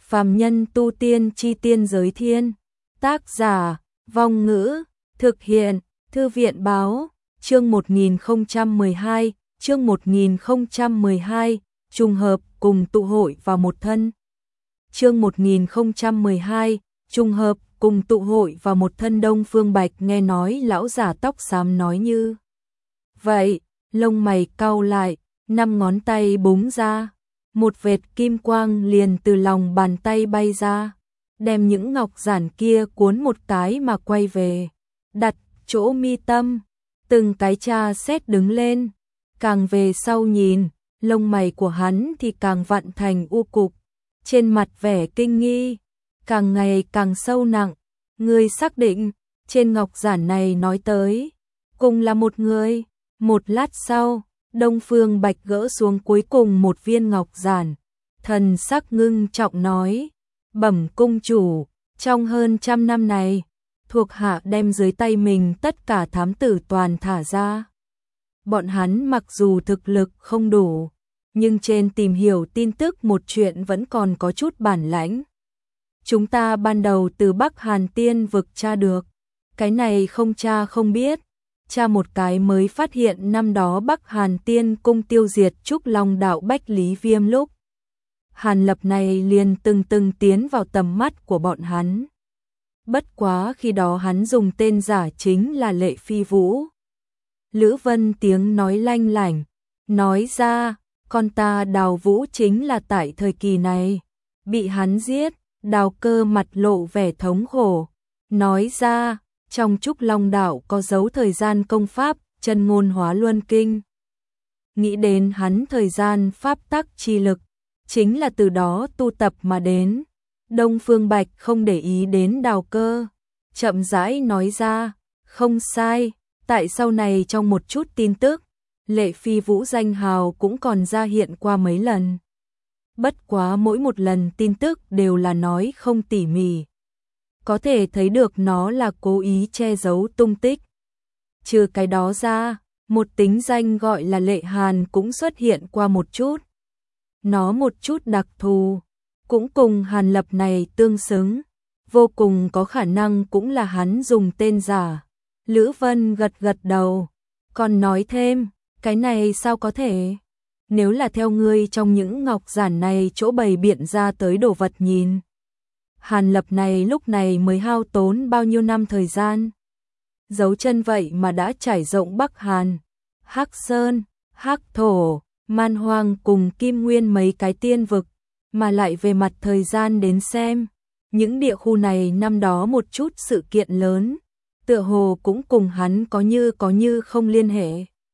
Phàm nhân tu tiên chi tiên giới thiên. Tác giả, Vong Ngữ, thực hiện, Thư viện báo, chương 1012, chương 1012, trùng hợp cùng tụ hội vào một thân. Chương 1012, trùng hợp cùng tụ hội vào một thân. Đông Phương Bạch nghe nói lão giả tóc xám nói như vậy, lông mày cau lại, 5 ngón tay búng ra, một vệt kim quang liền từ lòng bàn tay bay ra, đem những ngọc giản kia cuốn một cái mà quay về, đặt chỗ mi tâm, từng cái tra xét đứng lên, càng về sau nhìn, lông mày của hắn thì càng vặn thành u cục, trên mặt vẻ kinh nghi, càng ngày càng sâu nặng. Ngươi xác định, trên ngọc giản này nói tới, cùng là một người. Một lát sau, Đông Phương Bạch gỡ xuống cuối cùng một viên ngọc giản, thần sắc ngưng trọng nói, bẩm cung chủ, trong hơn 100 năm này, thuộc hạ đem dưới tay mình tất cả thám tử toàn thả ra. Bọn hắn mặc dù thực lực không đủ, nhưng trên tìm hiểu tin tức một chuyện vẫn còn có chút bản lãnh. Chúng ta ban đầu từ Bắc Hàn Tiên vực tra được, cái này không tra không biết, tra một cái mới phát hiện năm đó Bắc Hàn Tiên cung tiêu diệt Trúc Long đạo Bách Lý Viêm lúc. Hàn Lập này liền từng tiến vào tầm mắt của bọn hắn. Bất quá khi đó hắn dùng tên giả chính là Lệ Phi Vũ. Lữ Vân tiếng nói lanh lảnh, nói ra, con ta Đào Vũ chính là tại thời kỳ này, bị hắn giết. Đào Cơ mặt lộ vẻ thống khổ, nói ra, trong Trúc Long đạo có dấu thời gian công pháp, chân ngôn hóa luân kinh. Nghĩ đến hắn thời gian pháp tắc chi lực, chính là từ đó tu tập mà đến. Đông Phương Bạch không để ý đến Đào Cơ, chậm rãi nói ra, không sai, tại sau này trong một chút tin tức, Lệ Phi Vũ danh hào cũng còn ra hiện qua mấy lần. Bất quá mỗi một lần tin tức đều là nói không tỉ mỉ. Có thể thấy được nó là cố ý che giấu tung tích. Trừ cái đó ra, một tính danh gọi là Lệ Hàn cũng xuất hiện qua một chút. Nó một chút đặc thù, cũng cùng Hàn Lập này tương xứng, vô cùng có khả năng cũng là hắn dùng tên giả. Lữ Vân gật đầu, còn nói thêm, cái này sao có thể? Nếu là theo ngươi trong những ngọc giản này chỗ bày biện ra tới đồ vật nhìn. Hàn Lập này lúc này mới hao tốn bao nhiêu năm thời gian. Dấu chân vậy mà đã trải rộng Bắc Hàn, Hắc Sơn, Hắc Thổ, Man Hoang cùng Kim Nguyên mấy cái tiên vực. Mà lại về mặt thời gian đến xem, những địa khu này năm đó một chút sự kiện lớn, tựa hồ cũng cùng hắn có như không liên hệ.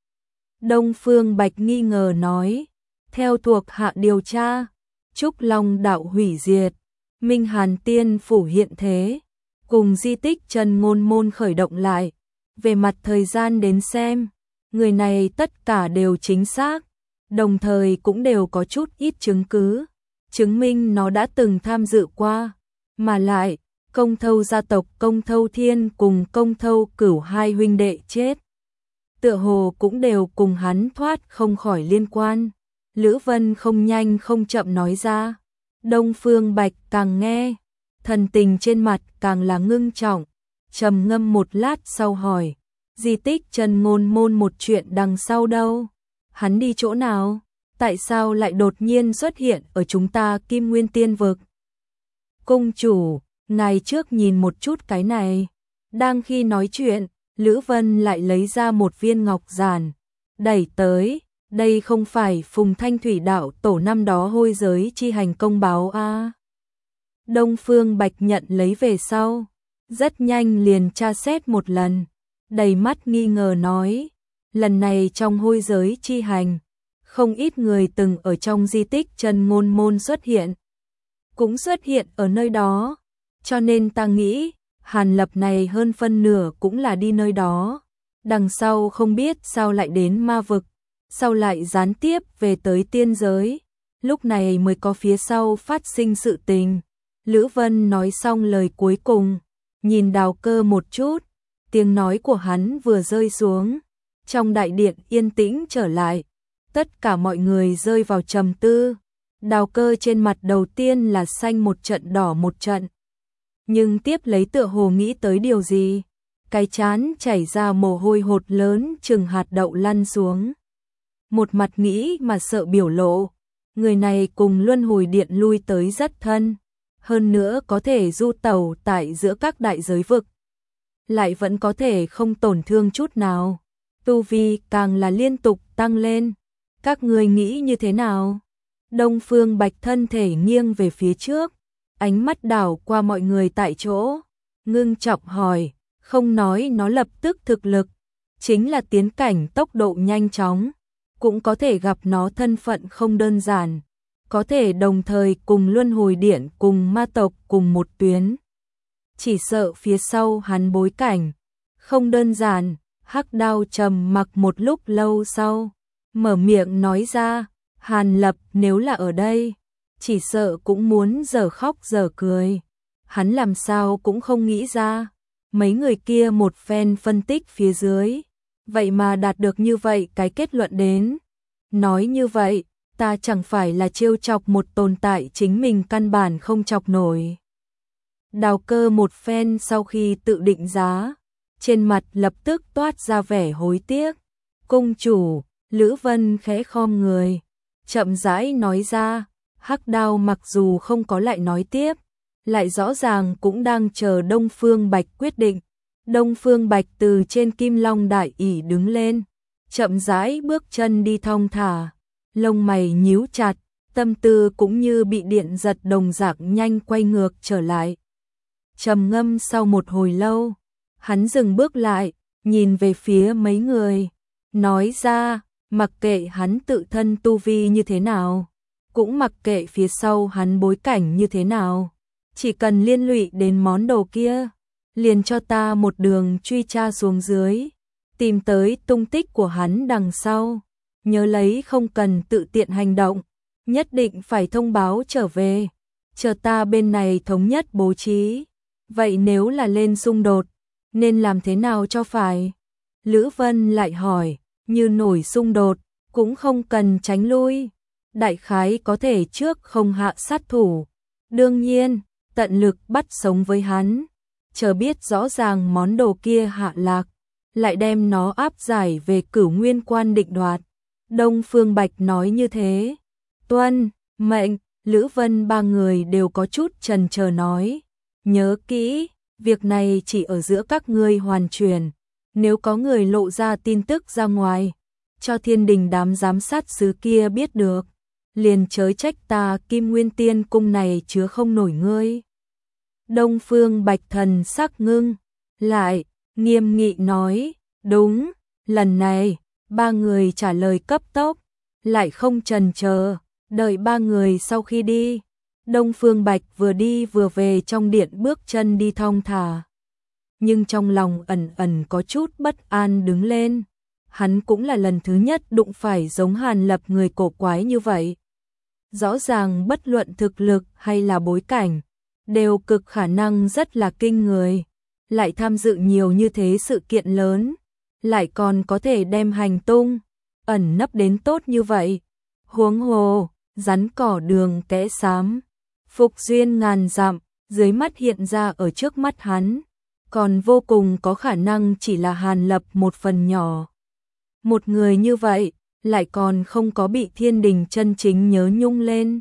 Đông Phương Bạch nghi ngờ nói, theo thuộc hạ điều tra, Trúc Long đạo hủy diệt, Minh Hàn Tiên phủ hiện thế, cùng di tích Trần Ngôn Môn khởi động lại, về mặt thời gian đến xem, người này tất cả đều chính xác, đồng thời cũng đều có chút ít chứng cứ, chứng minh nó đã từng tham dự qua, mà lại, Công Thâu gia tộc Công Thâu Thiên cùng Công Thâu Cửu hai huynh đệ chết. Tựa hồ cũng đều cùng hắn thoát không khỏi liên quan. Lữ Vân không nhanh không chậm nói ra. Đông Phương Bạch càng nghe, thần tình trên mặt càng là ngưng trọng, trầm ngâm một lát sau hỏi, di tích Trần Ngôn Môn một chuyện đằng sau đâu? Hắn đi chỗ nào? Tại sao lại đột nhiên xuất hiện ở chúng ta Kim Nguyên Tiên vực? Cung chủ, ngài trước nhìn một chút cái này. Đang khi nói chuyện, Lữ Vân lại lấy ra một viên ngọc giản, đẩy tới, đây không phải Phùng Thanh Thủy đạo tổ năm đó hôi giới chi hành công báo a. Đông Phương Bạch nhận lấy về sau, rất nhanh liền tra xét một lần, đầy mắt nghi ngờ nói, lần này trong hôi giới chi hành, không ít người từng ở trong di tích Trần Ngôn Môn xuất hiện, cũng xuất hiện ở nơi đó, cho nên ta nghĩ, Hàn Lập này hơn phân nửa cũng là đi nơi đó. Đằng sau không biết sao lại đến ma vực, sau lại gián tiếp về tới tiên giới, lúc này mới có phía sau phát sinh sự tình. Lữ Vân nói xong lời cuối cùng, nhìn Đào Cơ một chút, tiếng nói của hắn vừa rơi xuống, trong đại điện yên tĩnh trở lại, tất cả mọi người rơi vào trầm tư. Đào Cơ trên mặt đầu tiên là xanh một trận đỏ một trận. Nhưng tiếp lấy tựa hồ nghĩ tới điều gì, cái trán chảy ra mồ hôi hột lớn chừng hạt đậu lăn xuống. Một mặt nghĩ mà sợ biểu lộ, người này cùng luân hồi điện lui tới rất thân, hơn nữa có thể du tẩu tại giữa các đại giới vực, lại vẫn có thể không tổn thương chút nào. Tu vi càng là liên tục tăng lên. Các người nghĩ như thế nào? Đông Phương Bạch thân thể nghiêng về phía trước, ánh mắt đảo qua mọi người tại chỗ, ngưng trọng hỏi, không nói nó lập tức thực lực, chính là tiến cảnh tốc độ nhanh chóng, cũng có thể gặp nó thân phận không đơn giản, có thể đồng thời cùng luân hồi điện cùng ma tộc cùng một tuyến. Chỉ sợ phía sau hắn bối cảnh không đơn giản. Hắc Đao trầm mặc một lúc lâu sau, mở miệng nói ra, Hàn Lập nếu là ở đây, chỉ sợ cũng muốn dở khóc dở cười. Hắn làm sao cũng không nghĩ ra, mấy người kia một phen phân tích phía dưới, vậy mà đạt được như vậy cái kết luận đến. Nói như vậy, ta chẳng phải là trêu chọc một tồn tại chính mình căn bản không chọc nổi. Đào Cơ một phen sau khi tự định giá, trên mặt lập tức toát ra vẻ hối tiếc. Cung chủ, Lữ Vân khẽ khom người, chậm rãi nói ra, Hắc Đao mặc dù không có lại nói tiếp, lại rõ ràng cũng đang chờ Đông Phương Bạch quyết định. Đông Phương Bạch từ trên Kim Long đại ỷ đứng lên, chậm rãi bước chân đi thong thả, lông mày nhíu chặt, tâm tư cũng như bị điện giật đồng dạng nhanh quay ngược trở lại. Trầm ngâm sau một hồi lâu, hắn dừng bước lại, nhìn về phía mấy người, nói ra, mặc kệ hắn tự thân tu vi như thế nào, cũng mặc kệ phía sau hắn bối cảnh như thế nào, chỉ cần liên lụy đến món đồ kia, liền cho ta một đường truy tra xuống dưới, tìm tới tung tích của hắn đằng sau, nhớ lấy không cần tự tiện hành động, nhất định phải thông báo trở về, chờ ta bên này thống nhất bố trí. Vậy nếu là lên xung đột, nên làm thế nào cho phải? Lữ Vân lại hỏi, như nổi xung đột, cũng không cần tránh lui. Đại khái có thể trước không hạ sát thủ. Đương nhiên, tận lực bắt sống với hắn. Chờ biết rõ ràng món đồ kia hạ lạc, lại đem nó áp giải về Cửu Nguyên Quan định đoạt. Đông Phương Bạch nói như thế. Tuân, mệnh, Lữ Vân ba người đều có chút chần chờ nói. Nhớ kỹ, việc này chỉ ở giữa các ngươi hoàn truyền, nếu có người lộ ra tin tức ra ngoài, cho Thiên Đình đám giám sát sứ kia biết được, liền chớ trách ta Kim Nguyên Tiên cung này chứa không nổi ngươi. Đông Phương Bạch thần sắc ngưng, lại, nghiêm nghị nói, đúng, lần này, ba người trả lời cấp tốc, lại không chần chờ, đợi ba người sau khi đi. Đông Phương Bạch vừa đi vừa về trong điện bước chân đi thong thả. Nhưng trong lòng ẩn ẩn có chút bất an đứng lên. Hắn cũng là lần thứ nhất đụng phải giống Hàn Lập người cổ quái như vậy. Rõ ràng bất luận thực lực hay là bối cảnh, đều cực khả năng rất là kinh người. Lại tham dự nhiều như thế sự kiện lớn, lại còn có thể đem hành tung, ẩn nấp đến tốt như vậy. Huống hồ, rắn cỏ đường kẽ xám. Phục duyên ngàn dặm, dưới mắt hiện ra ở trước mắt hắn, còn vô cùng có khả năng chỉ là Hàn Lập một phần nhỏ. Một người như vậy, lại còn không có bị Thiên Đình chân chính nhớ nhung lên.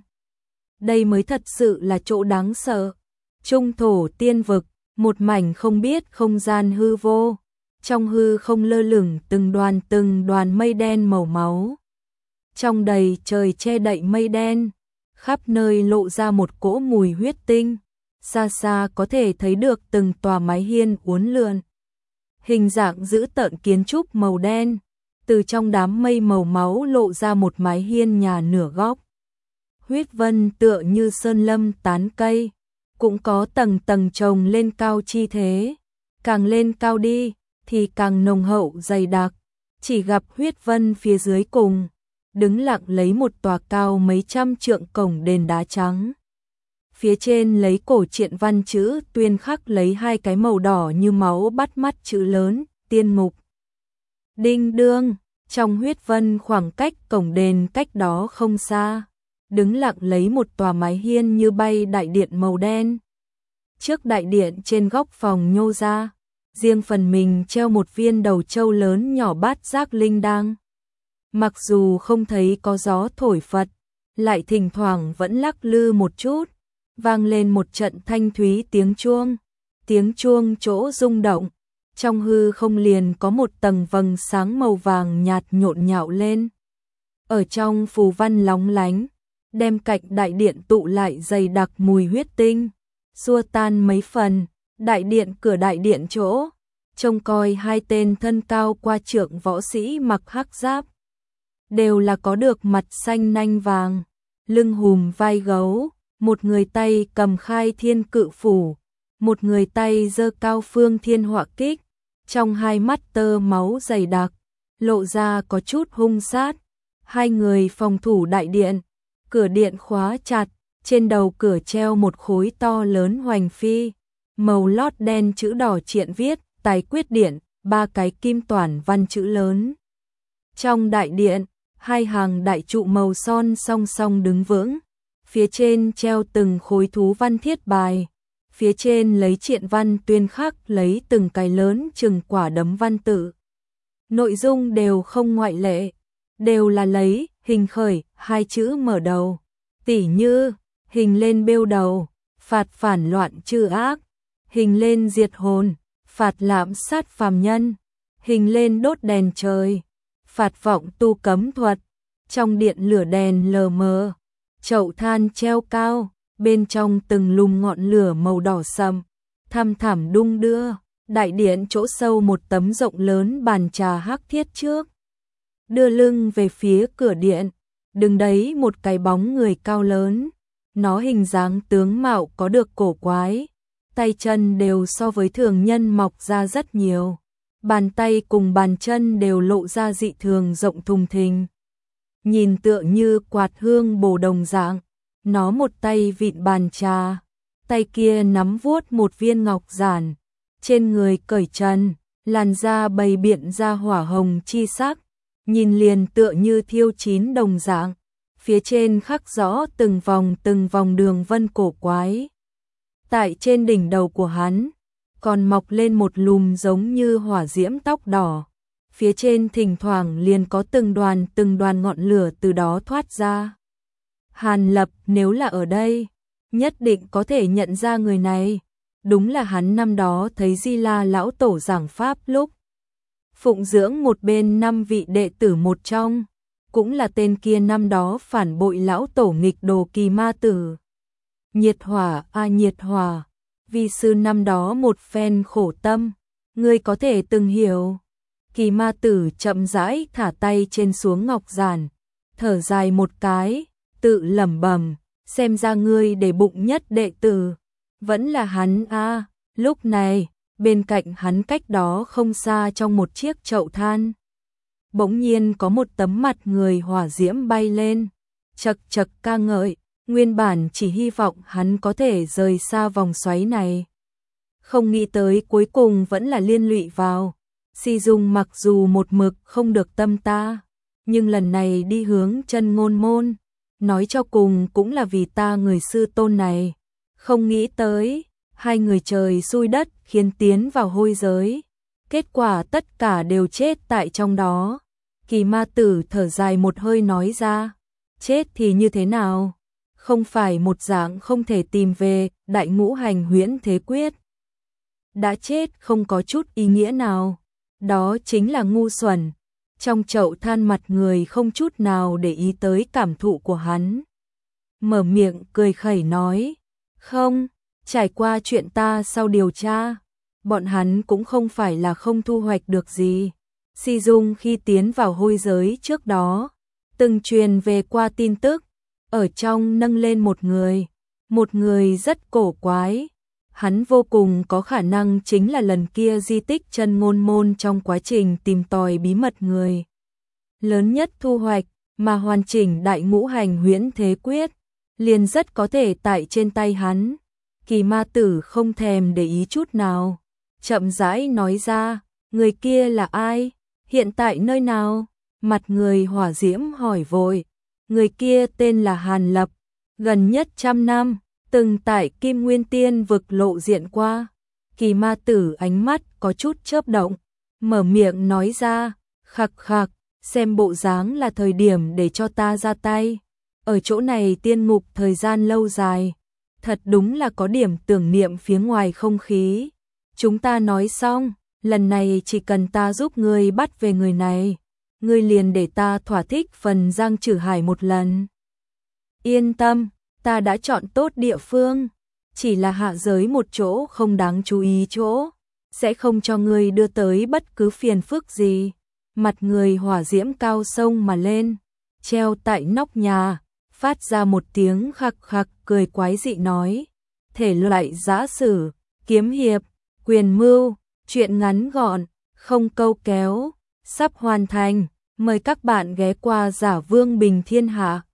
Đây mới thật sự là chỗ đáng sợ. Trung thổ tiên vực, một mảnh không biết không gian hư vô, trong hư không lơ lửng từng đoàn mây đen màu máu. Trong đầy trời che đậy mây đen, khắp nơi lộ ra một cỗ mùi huyết tinh, xa xa có thể thấy được từng tòa mái hiên uốn lượn. Hình dạng dữ tợn kiến trúc màu đen, từ trong đám mây màu máu lộ ra một mái hiên nhà nửa góc. Huyết vân tựa như sơn lâm tán cây, cũng có tầng tầng chồng lên cao chi thế, càng lên cao đi thì càng nồng hậu dày đặc, chỉ gặp huyết vân phía dưới cùng đứng lặng lấy một tòa cao mấy trăm trượng cổng đền đá trắng. Phía trên lấy cổ truyện văn chữ tuyên khắc lấy hai cái màu đỏ như máu bắt mắt chữ lớn, tiên ngục. Đinh đương, trong huyết vân khoảng cách cổng đền cách đó không xa, đứng lặng lấy một tòa mái hiên như bay đại điện màu đen. Trước đại điện trên góc phòng nhô ra, riêng phần mình treo một viên đầu trâu lớn nhỏ bát giác linh đăng. Mặc dù không thấy có gió thổi phật, lại thỉnh thoảng vẫn lắc lư một chút, vang lên một trận thanh thúy tiếng chuông chỗ rung động, trong hư không liền có một tầng vầng sáng màu vàng nhạt nhộn nhạo lên. Ở trong phù văn lóng lánh, đem cạnh đại điện tụ lại dày đặc mùi huyết tinh, xua tan mấy phần. Cửa đại điện chỗ, trông coi hai tên thân cao qua trượng võ sĩ mặc hắc giáp, đều là có được mặt xanh nanh vàng, lưng hùm vai gấu, một người tay cầm khai thiên cự phủ, một người tay giơ cao phương thiên họa kích, trong hai mắt tơ máu dày đặc, lộ ra có chút hung sát. Hai người phòng thủ đại điện, cửa điện khóa chặt, trên đầu cửa treo một khối to lớn hoành phi, màu lót đen chữ đỏ triện viết, tài quyết điện, 3 cái kim toản văn chữ lớn. Trong đại điện, hai hàng đại trụ màu son song song đứng vững, phía trên treo từng khối thú văn thiết bài, phía trên lấy triện văn tuyên khắc lấy từng cái lớn chừng quả đấm văn tự. Nội dung đều không ngoại lệ, đều là lấy hình khởi hai chữ mở đầu, tỉ như hình lên bêu đầu, phạt phản loạn trừ ác, hình lên diệt hồn, phạt lạm sát phàm nhân, hình lên đốt đèn trời, phạt vọng tu cấm thuật. Trong điện lửa đèn lờ mờ, chậu than treo cao, bên trong từng lùm ngọn lửa màu đỏ sậm, thăm thẳm đung đưa. Đại điện chỗ sâu một tấm rộng lớn bàn trà hắc thiết trước, đưa lưng về phía cửa điện, đứng đấy một cái bóng người cao lớn, nó hình dáng tướng mạo có được cổ quái, tay chân đều so với thường nhân mọc ra rất nhiều, bàn tay cùng bàn chân đều lộ ra dị thường rộng thùng thình, nhìn tựa như quạt hương bồ đồng dạng. Nó một tay vịn bàn trà, tay kia nắm vuốt một viên ngọc giản, trên người cởi trần, làn da bày biện ra hỏa hồng chi sắc, nhìn liền tựa như thiêu chín đồng dạng, phía trên khắc rõ từng vòng đường vân cổ quái. Tại trên đỉnh đầu của hắn, còn mọc lên một lùm giống như hỏa diễm tóc đỏ, phía trên thỉnh thoảng liền có từng đoàn ngọn lửa từ đó thoát ra. Hàn Lập nếu là ở đây, nhất định có thể nhận ra người này, đúng là hắn năm đó thấy Di La lão tổ giảng pháp lúc phụng dưỡng một bên 5 vị đệ tử một trong, cũng là tên kia năm đó phản bội lão tổ nghịch đồ Kỳ Ma Tử. Nhiệt hỏa, vi sư năm đó một phen khổ tâm, ngươi có thể từng hiểu. Kỳ Ma Tử chậm rãi thả tay trên xuống ngọc giản, thở dài một cái, tự lẩm bẩm, xem ra ngươi để bụng nhất đệ tử, vẫn là hắn a. Lúc này, bên cạnh hắn cách đó không xa trong một chiếc chậu than, bỗng nhiên có một tấm mặt người hỏa diễm bay lên, chậc chậc ca ngợi, nguyên bản chỉ hy vọng hắn có thể rời xa vòng xoáy này. Không nghĩ tới cuối cùng vẫn là liên lụy vào. Si Dung mặc dù một mực không được tâm ta, nhưng lần này đi hướng chân ngôn môn, nói cho cùng cũng là vì ta người sư tôn này. Không nghĩ tới, hai người trời xui đất khiến tiến vào hôi giới. Kết quả tất cả đều chết tại trong đó. Kỳ Ma Tử thở dài một hơi nói ra, chết thì như thế nào? Không phải một dạng không thể tìm về, đại ngũ hành huyễn thế quyết. Đã chết không có chút ý nghĩa nào. Đó chính là ngu xuẩn. Trong chậu than mặt người không chút nào để ý tới cảm thụ của hắn. Mở miệng cười khẩy nói, không, trải qua chuyện ta sau điều tra, bọn hắn cũng không phải là không thu hoạch được gì. Si Dung khi tiến vào hôi giới trước đó, từng truyền về qua tin tức, ở trong nâng lên một người rất cổ quái. Hắn vô cùng có khả năng chính là lần kia di tích chân ngôn môn trong quá trình tìm tòi bí mật người. Lớn nhất thu hoạch mà hoàn chỉnh đại ngũ hành huyễn thế quyết, liền rất có thể tại trên tay hắn. Kỳ Ma Tử không thèm để ý chút nào, chậm rãi nói ra, người kia là ai, hiện tại nơi nào? Mặt người hỏa diễm hỏi vội, Người kia tên là Hàn Lập, gần nhất 100 năm, từng tại Kim Nguyên Tiên vực lộ diện qua. Kỳ ma tử ánh mắt có chút chớp động, mở miệng nói ra, khặc khặc, xem bộ dáng là thời điểm để cho ta ra tay. Ở chỗ này tiên ngục thời gian lâu dài, thật đúng là có điểm tưởng niệm phía ngoài không khí. Chúng ta nói xong, lần này chỉ cần ta giúp ngươi bắt về người này, ngươi liền để ta thỏa thích phần Giang Trử Hải một lần. Yên tâm, ta đã chọn tốt địa phương, chỉ là hạ giới một chỗ không đáng chú ý chỗ, sẽ không cho ngươi đưa tới bất cứ phiền phức gì. Mặt người hỏa diễm cao sông mà lên, treo tại nóc nhà, phát ra một tiếng khặc khặc cười quái dị nói, thể loại giã sử, kiếm hiệp, quyền mưu, truyện ngắn gọn, không câu kéo, sắp hoàn thành, mời các bạn ghé qua Giả Vương Bình Thiên Hạ.